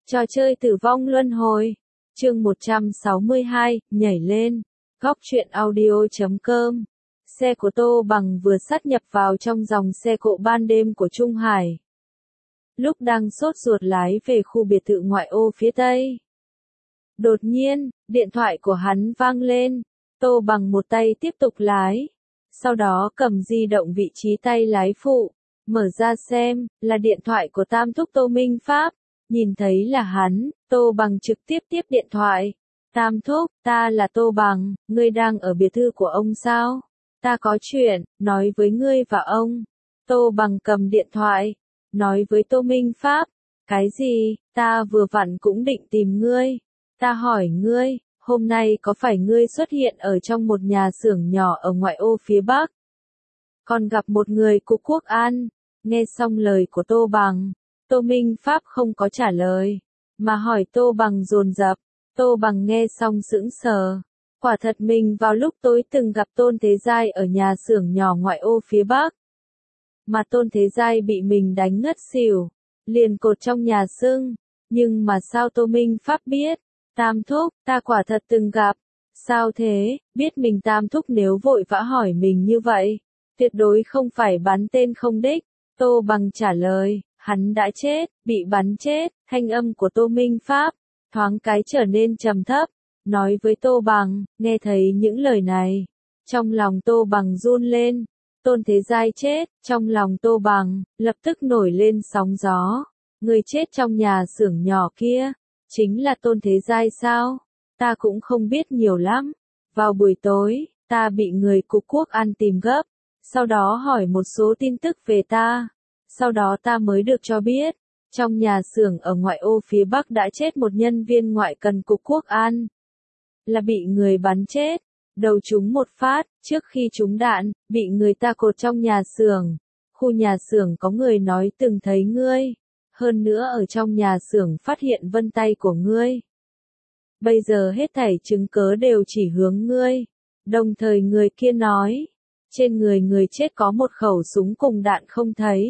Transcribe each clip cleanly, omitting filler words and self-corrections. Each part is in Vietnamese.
Trò chơi tử vong luân hồi. Chương 162, nhảy lên. Góc truyện audio.com. Xe của Tô Bằng vừa sát nhập vào trong dòng xe cộ ban đêm của Trung Hải. Lúc đang sốt ruột lái về khu biệt thự ngoại ô phía tây. Đột nhiên, điện thoại của hắn vang lên. Tô Bằng một tay tiếp tục lái. Sau đó cầm di động vị trí tay lái phụ. Mở ra xem, là điện thoại của Tam Thúc Tô Minh Pháp. Nhìn thấy là hắn, Tô Bằng trực tiếp tiếp điện thoại. Tam Thúc, ta là Tô Bằng, ngươi đang ở biệt thự của ông sao? Ta có chuyện, nói với ngươi và ông. Tô Bằng cầm điện thoại, nói với Tô Minh Pháp. Cái gì, ta vừa vặn cũng định tìm ngươi. Ta hỏi ngươi, hôm nay có phải ngươi xuất hiện ở trong một nhà xưởng nhỏ ở ngoại ô phía Bắc? Còn gặp một người cục quốc an. Nghe xong lời của Tô Bằng, Tô Minh Pháp không có trả lời, mà hỏi Tô Bằng dồn dập. Tô Bằng nghe xong sững sờ. Quả thật mình vào lúc tối từng gặp Tôn Thế Giai ở nhà xưởng nhỏ ngoại ô phía Bắc. Mà Tôn Thế Giai bị mình đánh ngất xỉu, liền cột trong nhà xưng. Nhưng mà sao Tô Minh Pháp biết? Tam Thúc, ta quả thật từng gặp. Sao thế, biết mình Tam Thúc nếu vội vã hỏi mình như vậy, tuyệt đối không phải bắn tên không đích. Tô Bằng trả lời, hắn đã chết, bị bắn chết. Thanh âm của Tô Minh Pháp thoáng cái trở nên trầm thấp, nói với Tô Bằng. Nghe thấy những lời này, trong lòng Tô Bằng run lên. Tôn Thế Giai chết, trong lòng Tô Bằng lập tức nổi lên sóng gió. Người chết trong nhà xưởng nhỏ kia chính là Tôn Thế Giai sao? Ta cũng không biết nhiều lắm. Vào buổi tối, ta bị người cục quốc an tìm gấp, sau đó hỏi một số tin tức về ta. Sau đó ta mới được cho biết, trong nhà xưởng ở ngoại ô phía Bắc đã chết một nhân viên ngoại cần cục quốc an. Là bị người bắn chết, đầu trúng một phát, trước khi trúng đạn, bị người ta cột trong nhà xưởng. Khu nhà xưởng có người nói từng thấy ngươi, hơn nữa ở trong nhà xưởng phát hiện vân tay của ngươi. Bây giờ hết thảy chứng cớ đều chỉ hướng ngươi. Đồng thời người kia nói, trên người người chết có một khẩu súng cùng đạn không thấy.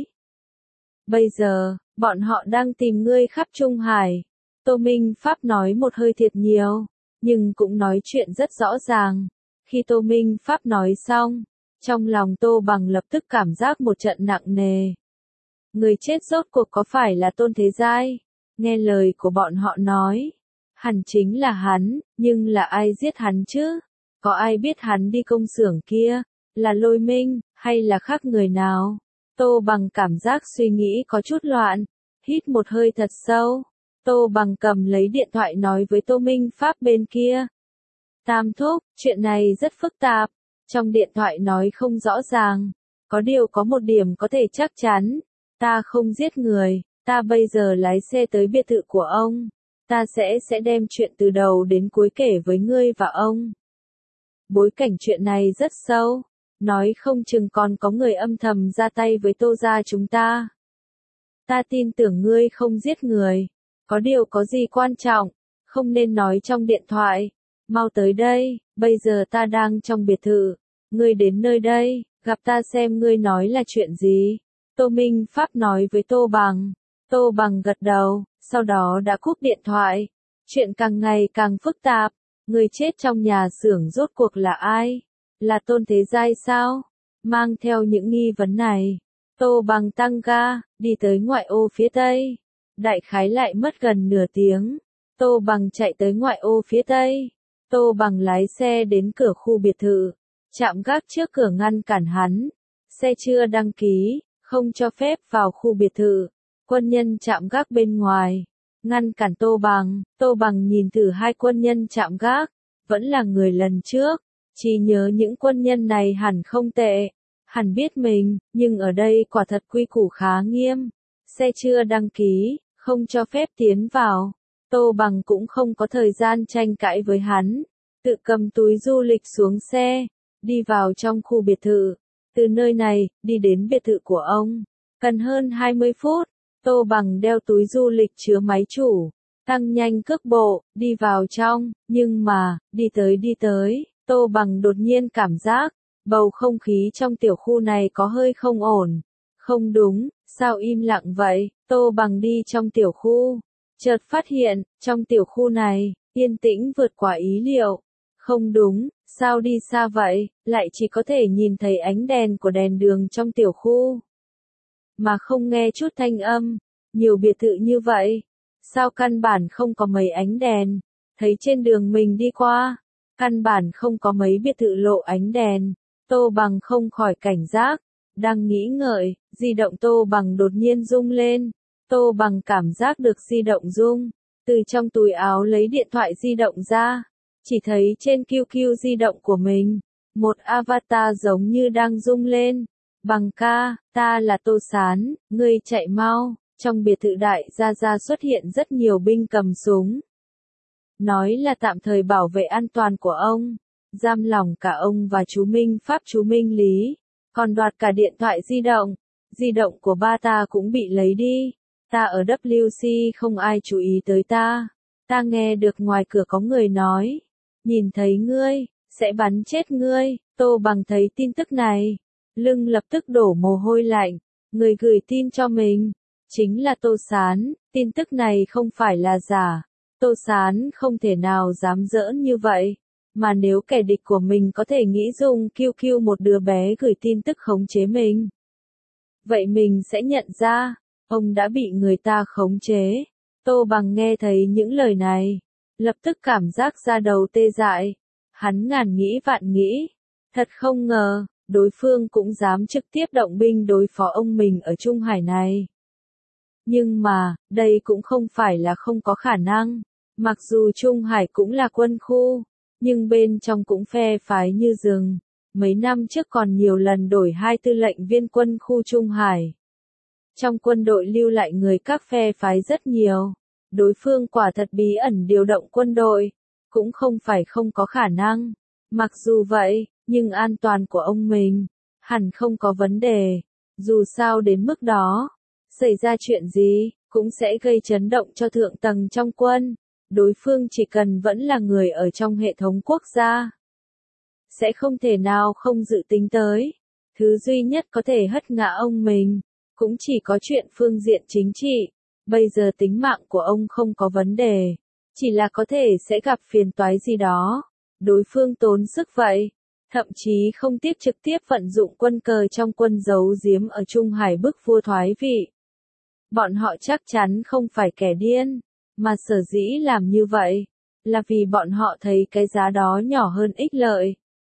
Bây giờ, bọn họ đang tìm ngươi khắp Trung Hải. Tô Minh Pháp nói một hơi thiệt nhiều, nhưng cũng nói chuyện rất rõ ràng. Khi Tô Minh Pháp nói xong, trong lòng Tô Bằng lập tức cảm giác một trận nặng nề. Người chết rốt cuộc có phải là Tôn Thế Giai? Nghe lời của bọn họ nói, hẳn chính là hắn, nhưng là ai giết hắn chứ? Có ai biết hắn đi công xưởng kia, là Lôi Minh, hay là khác người nào? Tô Bằng cảm giác suy nghĩ có chút loạn, hít một hơi thật sâu. Tô Bằng cầm lấy điện thoại nói với Tô Minh Pháp bên kia. Tam Thúc, chuyện này rất phức tạp. Trong điện thoại nói không rõ ràng. Có điều có một điểm có thể chắc chắn. Ta không giết người, ta bây giờ lái xe tới biệt thự của ông. Ta sẽ đem chuyện từ đầu đến cuối kể với ngươi và ông. Bối cảnh chuyện này rất sâu. Nói không chừng còn có người âm thầm ra tay với Tô gia chúng ta. Ta tin tưởng ngươi không giết người. Có điều có gì quan trọng, không nên nói trong điện thoại. Mau tới đây, bây giờ ta đang trong biệt thự. Ngươi đến nơi đây, gặp ta xem ngươi nói là chuyện gì. Tô Minh Pháp nói với Tô Bằng. Tô Bằng gật đầu, sau đó đã cúp điện thoại. Chuyện càng ngày càng phức tạp. Người chết trong nhà xưởng rốt cuộc là ai? Là Tôn Thế Giai sao? Mang theo những nghi vấn này, Tô Bằng tăng ga, đi tới ngoại ô phía tây. Đại khái lại mất gần nửa tiếng. Tô Bằng chạy tới ngoại ô phía tây. Tô Bằng lái xe đến cửa khu biệt thự. Trạm gác trước cửa ngăn cản hắn. Xe chưa đăng ký, không cho phép vào khu biệt thự. Quân nhân trạm gác bên ngoài ngăn cản Tô Bằng. Tô Bằng nhìn thử hai quân nhân trạm gác, vẫn là người lần trước. Chỉ nhớ những quân nhân này hẳn không tệ, hẳn biết mình, nhưng ở đây quả thật quy củ khá nghiêm. Xe chưa đăng ký, không cho phép tiến vào. Tô Bằng cũng không có thời gian tranh cãi với hắn, tự cầm túi du lịch xuống xe, đi vào trong khu biệt thự. Từ nơi này, đi đến biệt thự của ông, cần hơn 20 phút. Tô Bằng đeo túi du lịch chứa máy chủ, tăng nhanh cước bộ, đi vào trong, nhưng mà, đi tới. Tô Bằng đột nhiên cảm giác, bầu không khí trong tiểu khu này có hơi không ổn. Không đúng, sao im lặng vậy? Tô Bằng đi trong tiểu khu, chợt phát hiện, trong tiểu khu này, yên tĩnh vượt quá ý liệu. Không đúng, sao đi xa vậy, lại chỉ có thể nhìn thấy ánh đèn của đèn đường trong tiểu khu. Mà không nghe chút thanh âm, nhiều biệt thự như vậy, sao căn bản không có mấy ánh đèn, thấy trên đường mình đi qua, căn bản không có mấy biệt thự lộ ánh đèn, Tô Bằng không khỏi cảnh giác, đang nghĩ ngợi, di động Tô Bằng đột nhiên rung lên, Tô Bằng cảm giác được di động rung, từ trong túi áo lấy điện thoại di động ra, chỉ thấy trên QQ di động của mình, một avatar giống như đang rung lên. Bằng ca, ta là Tô Sán, ngươi chạy mau, trong biệt thự đại gia gia xuất hiện rất nhiều binh cầm súng. Nói là tạm thời bảo vệ an toàn của ông, giam lỏng cả ông và chú Minh Pháp chú Minh Lý, còn đoạt cả điện thoại di động của ba ta cũng bị lấy đi. Ta ở WC không ai chú ý tới ta nghe được ngoài cửa có người nói, nhìn thấy ngươi, sẽ bắn chết ngươi. Tô Bằng thấy tin tức này, lưng lập tức đổ mồ hôi lạnh, người gửi tin cho mình, chính là Tô Sán, tin tức này không phải là giả, Tô Sán không thể nào dám giỡn như vậy, mà nếu kẻ địch của mình có thể nghĩ dùng QQ một đứa bé gửi tin tức khống chế mình, vậy mình sẽ nhận ra, ông đã bị người ta khống chế. Tô Bằng nghe thấy những lời này, lập tức cảm giác da đầu tê dại, hắn ngàn nghĩ vạn nghĩ, thật không ngờ, đối phương cũng dám trực tiếp động binh đối phó ông mình ở Trung Hải này. Nhưng mà, đây cũng không phải là không có khả năng, mặc dù Trung Hải cũng là quân khu, nhưng bên trong cũng phe phái như rừng, mấy năm trước còn nhiều lần đổi hai tư lệnh viên quân khu Trung Hải. Trong quân đội lưu lại người các phe phái rất nhiều, đối phương quả thật bí ẩn điều động quân đội, cũng không phải không có khả năng. Mặc dù vậy, nhưng an toàn của ông mình, hẳn không có vấn đề, dù sao đến mức đó, xảy ra chuyện gì, cũng sẽ gây chấn động cho thượng tầng trong quân, đối phương chỉ cần vẫn là người ở trong hệ thống quốc gia, sẽ không thể nào không dự tính tới, thứ duy nhất có thể hất ngã ông mình, cũng chỉ có chuyện phương diện chính trị, bây giờ tính mạng của ông không có vấn đề, chỉ là có thể sẽ gặp phiền toái gì đó. Đối phương tốn sức vậy, thậm chí không tiếc trực tiếp vận dụng quân cờ trong quân giấu giếm ở Trung Hải bức vua thoái vị. Bọn họ chắc chắn không phải kẻ điên, mà sở dĩ làm như vậy, là vì bọn họ thấy cái giá đó nhỏ hơn ích lợi.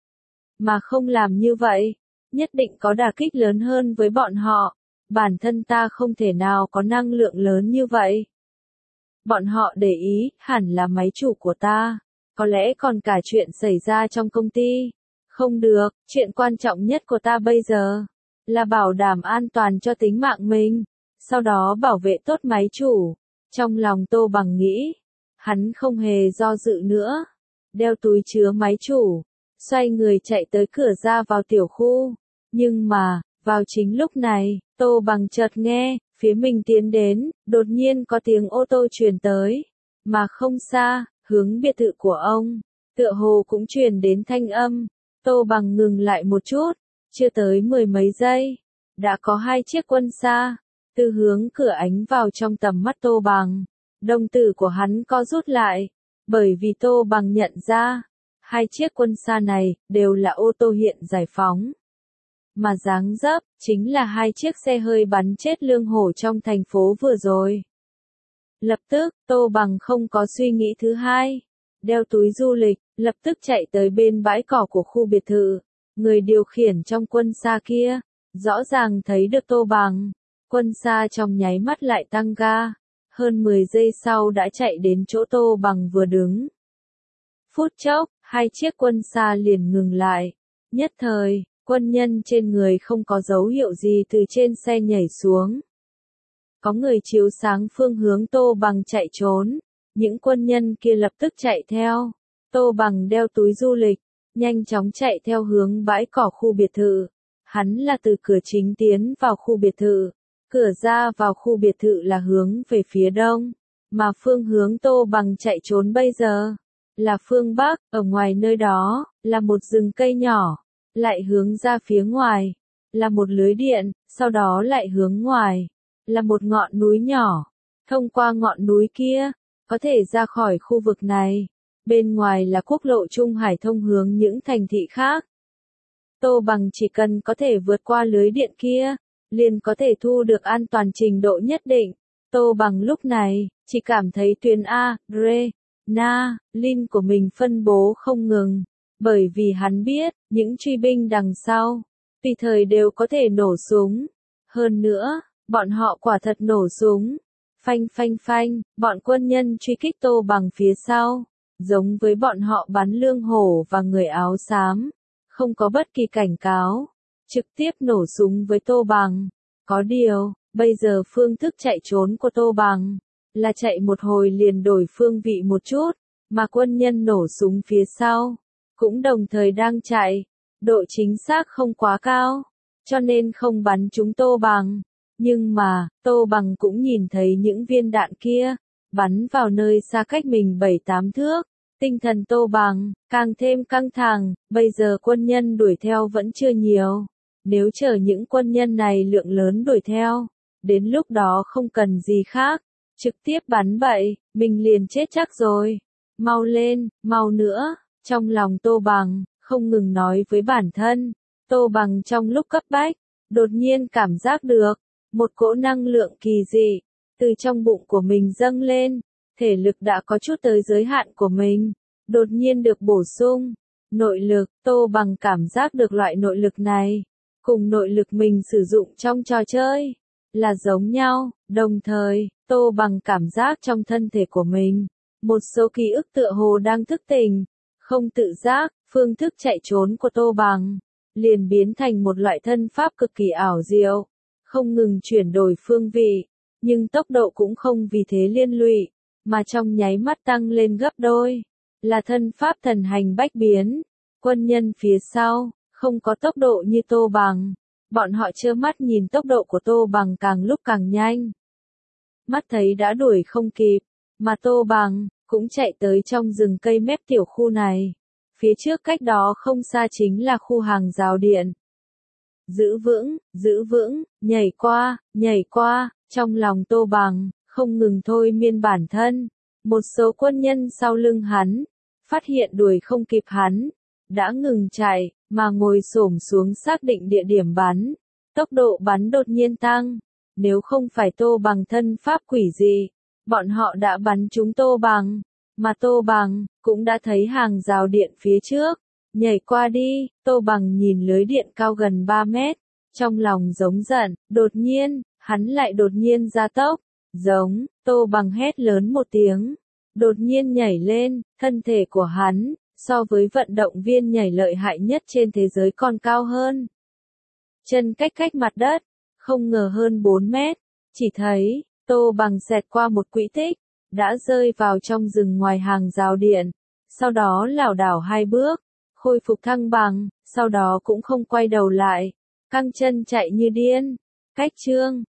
Mà không làm như vậy, nhất định có đả kích lớn hơn với bọn họ, bản thân ta không thể nào có năng lượng lớn như vậy. Bọn họ để ý, hẳn là máy chủ của ta. Có lẽ còn cả chuyện xảy ra trong công ty. Không được, chuyện quan trọng nhất của ta bây giờ là bảo đảm an toàn cho tính mạng mình, sau đó bảo vệ tốt máy chủ. Trong lòng Tô Bằng nghĩ, hắn không hề do dự nữa, đeo túi chứa máy chủ, xoay người chạy tới cửa ra vào tiểu khu. Nhưng mà, vào chính lúc này, Tô Bằng chợt nghe, phía mình tiến đến, đột nhiên có tiếng ô tô truyền tới, mà không xa, hướng biệt thự của ông, tựa hồ cũng truyền đến thanh âm. Tô Bằng ngừng lại một chút, chưa tới 10 mấy giây, đã có hai chiếc quân xa, từ hướng cửa ánh vào trong tầm mắt Tô Bằng. Đồng tử của hắn co rút lại, bởi vì Tô Bằng nhận ra, hai chiếc quân xa này đều là ô tô hiện giải phóng. Mà dáng dấp, chính là hai chiếc xe hơi bắn chết lương hổ trong thành phố vừa rồi. Lập tức, Tô Bằng không có suy nghĩ thứ hai, đeo túi du lịch, lập tức chạy tới bên bãi cỏ của khu biệt thự. Người điều khiển trong quân xa kia, rõ ràng thấy được Tô Bằng. Quân xa trong nháy mắt lại tăng ga, hơn 10 giây sau đã chạy đến chỗ Tô Bằng vừa đứng. Phút chốc, hai chiếc quân xa liền ngừng lại. Nhất thời, quân nhân trên người không có dấu hiệu gì từ trên xe nhảy xuống. Có người chiếu sáng phương hướng Tô Bằng chạy trốn, những quân nhân kia lập tức chạy theo. Tô Bằng đeo túi du lịch, nhanh chóng chạy theo hướng bãi cỏ khu biệt thự. Hắn là từ cửa chính tiến vào khu biệt thự, cửa ra vào khu biệt thự là hướng về phía đông, mà phương hướng Tô Bằng chạy trốn bây giờ là phương bắc, ở ngoài nơi đó là một rừng cây nhỏ, lại hướng ra phía ngoài là một lưới điện, sau đó lại hướng ngoài là một ngọn núi nhỏ. thông qua ngọn núi kia, có thể ra khỏi khu vực này. Bên ngoài là quốc lộ Trung Hải thông hướng những thành thị khác. Tô Bằng chỉ cần có thể vượt qua lưới điện kia, liền có thể thu được an toàn trình độ nhất định. Tô Bằng lúc này, chỉ cảm thấy tuyến A, Re, Na, Lin của mình phân bố không ngừng, bởi vì hắn biết, những truy binh đằng sau, tùy thời đều có thể nổ súng. Hơn nữa, bọn họ quả thật nổ súng. Phanh phanh phanh, bọn quân nhân truy kích Tô Bằng phía sau, giống với bọn họ bắn lương hổ và người áo xám, không có bất kỳ cảnh cáo, trực tiếp nổ súng với Tô Bằng. Có điều, bây giờ phương thức chạy trốn của Tô Bằng là chạy một hồi liền đổi phương vị một chút, mà quân nhân nổ súng phía sau cũng đồng thời đang chạy, độ chính xác không quá cao, cho nên không bắn trúng Tô Bằng. Nhưng mà, Tô Bằng cũng nhìn thấy những viên đạn kia, bắn vào nơi xa cách mình 7-8 thước. Tinh thần Tô Bằng càng thêm căng thẳng, bây giờ quân nhân đuổi theo vẫn chưa nhiều. Nếu chờ những quân nhân này lượng lớn đuổi theo, đến lúc đó không cần gì khác, trực tiếp bắn bậy, mình liền chết chắc rồi. Mau lên, mau nữa, trong lòng Tô Bằng không ngừng nói với bản thân. Tô Bằng trong lúc cấp bách, đột nhiên cảm giác được một cỗ năng lượng kỳ dị từ trong bụng của mình dâng lên, thể lực đã có chút tới giới hạn của mình, đột nhiên được bổ sung. Nội lực, Tô Bằng cảm giác được loại nội lực này, cùng nội lực mình sử dụng trong trò chơi, là giống nhau, đồng thời, Tô Bằng cảm giác trong thân thể của mình, một số ký ức tựa hồ đang thức tỉnh, không tự giác, phương thức chạy trốn của Tô Bằng, liền biến thành một loại thân pháp cực kỳ ảo diệu, không ngừng chuyển đổi phương vị, nhưng tốc độ cũng không vì thế liên lụy, mà trong nháy mắt tăng lên gấp đôi, là thân pháp thần hành bách biến. Quân nhân phía sau, không có tốc độ như Tô Bằng, bọn họ trơ mắt nhìn tốc độ của Tô Bằng càng lúc càng nhanh. Mắt thấy đã đuổi không kịp, mà Tô Bằng cũng chạy tới trong rừng cây mép tiểu khu này. Phía trước cách đó không xa chính là khu hàng rào điện. Giữ vững, nhảy qua, trong lòng Tô Bằng không ngừng thôi miên bản thân. Một số quân nhân sau lưng hắn, phát hiện đuổi không kịp hắn, đã ngừng chạy, mà ngồi xổm xuống xác định địa điểm bắn. Tốc độ bắn đột nhiên tăng, nếu không phải Tô Bằng thân pháp quỷ dị, bọn họ đã bắn trúng Tô Bằng, mà Tô Bằng cũng đã thấy hàng rào điện phía trước. Nhảy qua đi, Tô Bằng nhìn lưới điện cao gần 3 mét, trong lòng giống giận, đột nhiên, hắn lại đột nhiên gia tốc, Tô Bằng hét lớn một tiếng, đột nhiên nhảy lên, thân thể của hắn, so với vận động viên nhảy lợi hại nhất trên thế giới còn cao hơn. Chân cách mặt đất, không ngờ hơn 4 mét, chỉ thấy, Tô Bằng xẹt qua một quỹ tích, đã rơi vào trong rừng ngoài hàng rào điện, sau đó lảo đảo 2 bước, khôi phục thăng bằng, sau đó cũng không quay đầu lại, căng chân chạy như điên. Cách chương